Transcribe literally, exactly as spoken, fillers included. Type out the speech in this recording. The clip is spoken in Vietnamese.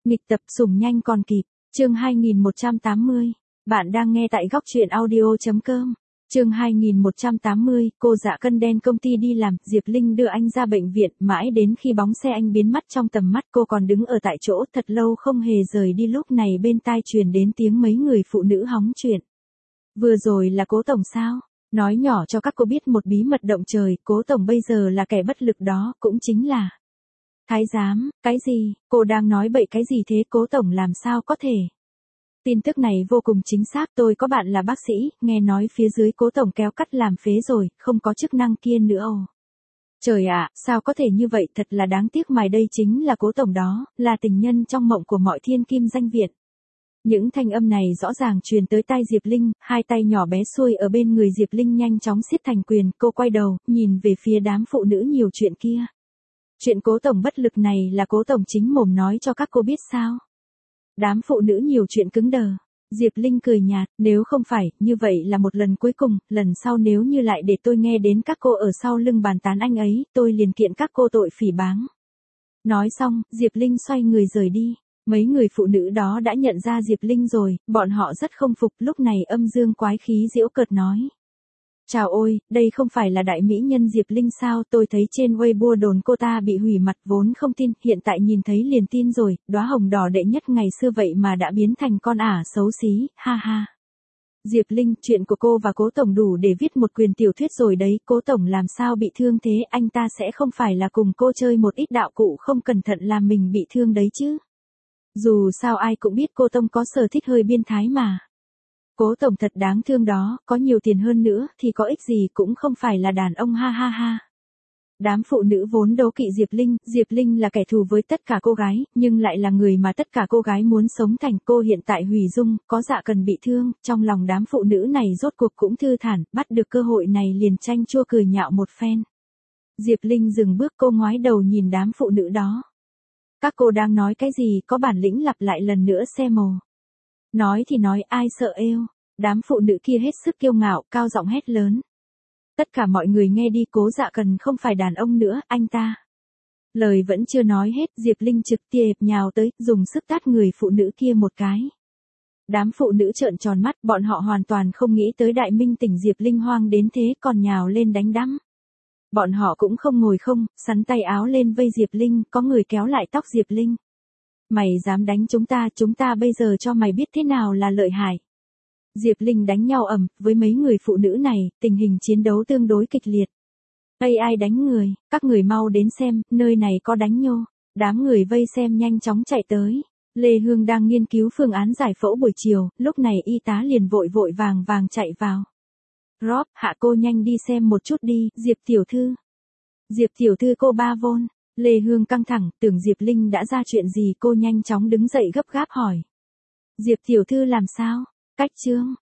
Nghịch tập sủng nhanh còn kịp, chương hai nghìn một trăm tám mươi. Bạn đang nghe tại góc truyện audio.com. Chương hai nghìn một trăm tám mươi, cô dạ cân đen công ty đi làm, Diệp Linh đưa anh ra bệnh viện, mãi đến khi bóng xe anh biến mất trong tầm mắt cô còn đứng ở tại chỗ thật lâu không hề rời đi. Lúc này bên tai truyền đến tiếng mấy người phụ nữ hóng chuyện. Vừa rồi là Cố tổng sao? Nói nhỏ cho các cô biết một bí mật động trời, Cố tổng bây giờ là kẻ bất lực đó, cũng chính là thái giám. Cái gì? Cô đang nói bậy cái gì thế? Cố tổng làm sao có thể? Tin tức này vô cùng chính xác, tôi có bạn là bác sĩ, nghe nói phía dưới Cố tổng kéo cắt làm phế rồi, không có chức năng kia nữa. Ồ. Trời ạ, sao có thể như vậy, thật là đáng tiếc, mà đây chính là Cố tổng đó, là tình nhân trong mộng của mọi thiên kim danh viện. Những thanh âm này rõ ràng truyền tới tai Diệp Linh, hai tay nhỏ bé xuôi ở bên người Diệp Linh nhanh chóng siết thành quyền, cô quay đầu, nhìn về phía đám phụ nữ nhiều chuyện kia. Chuyện Cố tổng bất lực này là Cố tổng chính mồm nói cho các cô biết sao? Đám phụ nữ nhiều chuyện cứng đờ. Diệp Linh cười nhạt, nếu không phải, như vậy là một lần cuối cùng, lần sau nếu như lại để tôi nghe đến các cô ở sau lưng bàn tán anh ấy, tôi liền kiện các cô tội phỉ báng. Nói xong, Diệp Linh xoay người rời đi. Mấy người phụ nữ đó đã nhận ra Diệp Linh rồi, bọn họ rất không phục, lúc này âm dương quái khí giễu cợt nói. Chào ôi, đây không phải là đại mỹ nhân Diệp Linh sao, tôi thấy trên Weibo đồn cô ta bị hủy mặt, vốn không tin, hiện tại nhìn thấy liền tin rồi, đóa hồng đỏ đệ nhất ngày xưa vậy mà đã biến thành con ả xấu xí, ha ha. Diệp Linh, chuyện của cô và Cố tổng đủ để viết một quyền tiểu thuyết rồi đấy, Cố tổng làm sao bị thương thế, anh ta sẽ không phải là cùng cô chơi một ít đạo cụ không cẩn thận làm mình bị thương đấy chứ. Dù sao ai cũng biết cô Tông có sở thích hơi biên thái mà. Cố tổng thật đáng thương đó, có nhiều tiền hơn nữa thì có ích gì, cũng không phải là đàn ông, ha ha ha. Đám phụ nữ vốn đấu kỵ Diệp Linh, Diệp Linh là kẻ thù với tất cả cô gái, nhưng lại là người mà tất cả cô gái muốn sống thành. Cô hiện tại hủy dung, có dạ cần bị thương, trong lòng đám phụ nữ này rốt cuộc cũng thư thản, bắt được cơ hội này liền chanh chua cười nhạo một phen. Diệp Linh dừng bước, cô ngoái đầu nhìn đám phụ nữ đó. Các cô đang nói cái gì, có bản lĩnh lặp lại lần nữa xem mồ. Nói thì nói, ai sợ êu. Đám phụ nữ kia hết sức kiêu ngạo, cao giọng hét lớn. Tất cả mọi người nghe đi, Cố dạ cần không phải đàn ông nữa, anh ta. Lời vẫn chưa nói hết, Diệp Linh trực tiếp nhào tới, dùng sức tát người phụ nữ kia một cái. Đám phụ nữ trợn tròn mắt, bọn họ hoàn toàn không nghĩ tới đại minh tỉnh Diệp Linh hoang đến thế, còn nhào lên đánh đắm. Bọn họ cũng không ngồi không, sắn tay áo lên vây Diệp Linh, có người kéo lại tóc Diệp Linh. Mày dám đánh chúng ta, chúng ta bây giờ cho mày biết thế nào là lợi hại. Diệp Linh đánh nhau ầm, với mấy người phụ nữ này, tình hình chiến đấu tương đối kịch liệt. Ây ai đánh người, các người mau đến xem, nơi này có đánh nhô. Đám người vây xem nhanh chóng chạy tới. Lê Hương đang nghiên cứu phương án giải phẫu buổi chiều, lúc này y tá liền vội vội vàng vàng chạy vào. Rob, hạ cô nhanh đi xem một chút đi, Diệp tiểu thư. Diệp tiểu thư cô ba vôn. Lê Hương căng thẳng, tưởng Diệp Linh đã ra chuyện gì, cô nhanh chóng đứng dậy gấp gáp hỏi. Diệp tiểu thư làm sao? Cách trương.